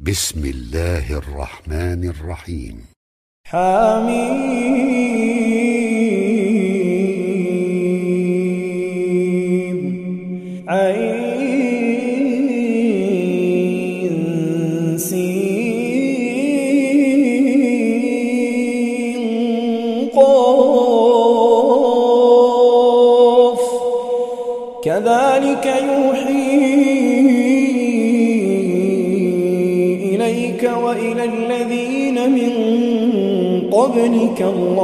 بسم الله الرحمن الرحيم. حميم عين سين قاف كذلك يوحي إليك وإلى الذين من قبلك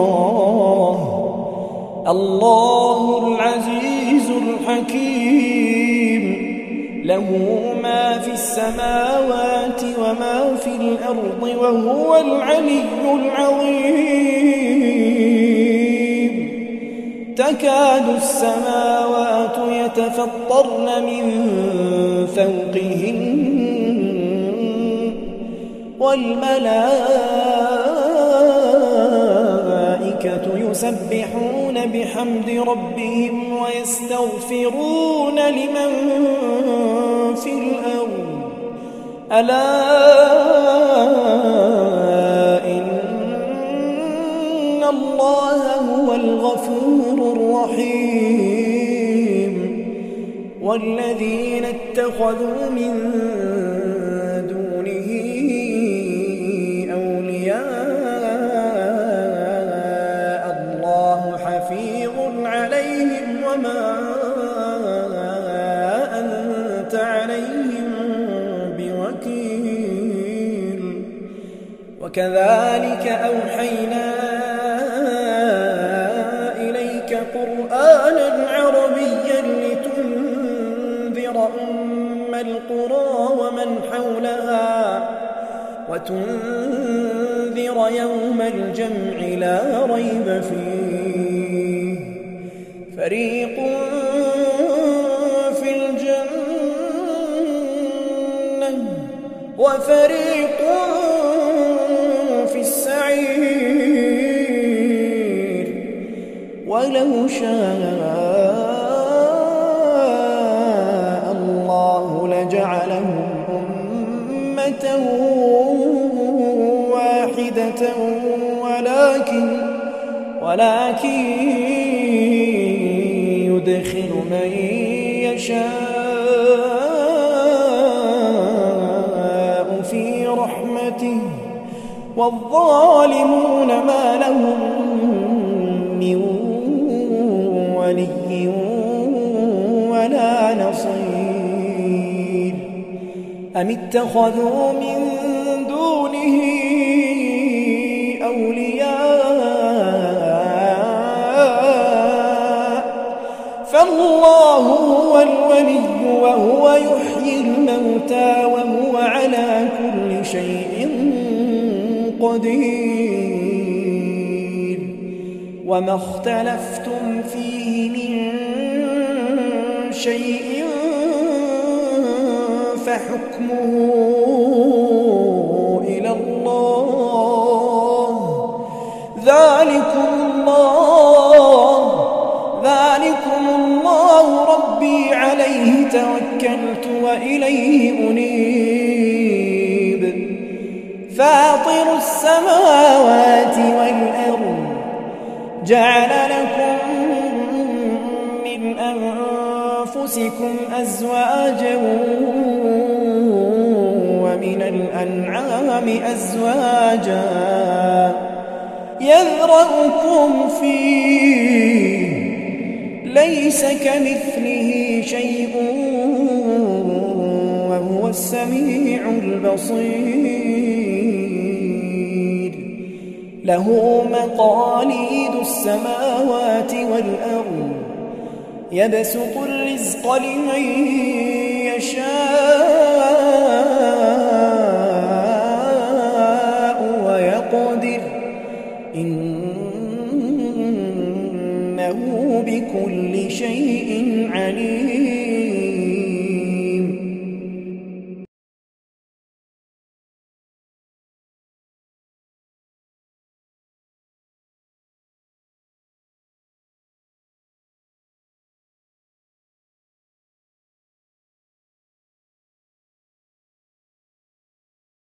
الله العزيز الحكيم. له ما في السماوات وما في الأرض وهو العلي العظيم. تكاد السماوات يتفطرن من فوقهن والملائكة يسبحون بحمد ربهم ويستغفرون لمن في الأرض ألا إن الله هو الغفور الرحيم. والذين اتخذوا من دونه أولياء الله حفيظ عليهم وما أنت عليهم بوكيل. وكذلك أوحينا إليك قرآنا عربيا لتنذر أم القرى ومن حولها وتنذر يوم الجمع لا ريب فيه. فريق في الجنة وفريق في السعير. ولو شاء الله لجعلهم أمة واحدة ولكن يدخل من يشاء في رحمته والظالمون ما لهم من ولي ولا نصير. أم اتخذوا من دونه أولياء فالله هو الولي وهو يحيي الموتى وهو على كل شيء قدير. وما اختلفتم فيه من شيء فحكمه إلى الله. ذلكم الله ربي عليه توكلت وإليه أنيب. فاطر السماوات والأرض جعل لكم من أنفسكم أزواجا ومن الأنعام أزواجا يذرأكم فيه ليس كمثله شيء وهو السميع البصير. له مقاليد السماوات والأرض يبسط الرزق لمن يشاء ويقدر